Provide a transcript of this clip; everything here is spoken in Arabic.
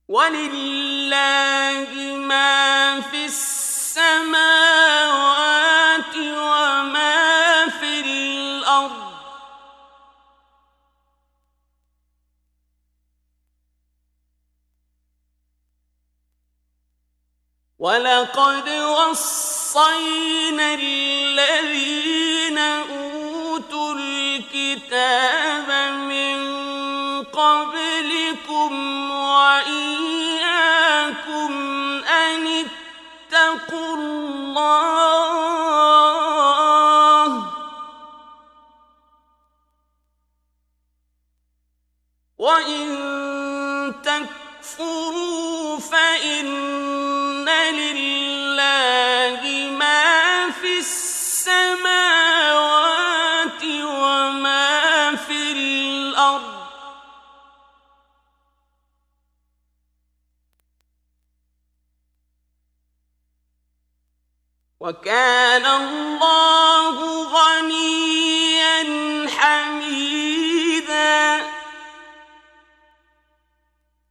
وَلِلَّهِ مَا فِي السَّمَاوَاتِ وَمَا فِي الْأَرْضِ ۚ وَلَقَدْ وَصَّيْنَا الَّذِينَ أُوتُوا الْكِتَابَ مِن قَبْلِكُمْ وَإِيَّاكُمْ أَنِ اتَّقُوا اللَّهَ ۚ وَإِن تَكْفُرُوا فَإِنَّ لِلَّهِ مَا فِي السَّمَاوَاتِ وَمَا فِي الْأَرْضِ ۚ وَكَانَ اللَّهُ غَنِيًّا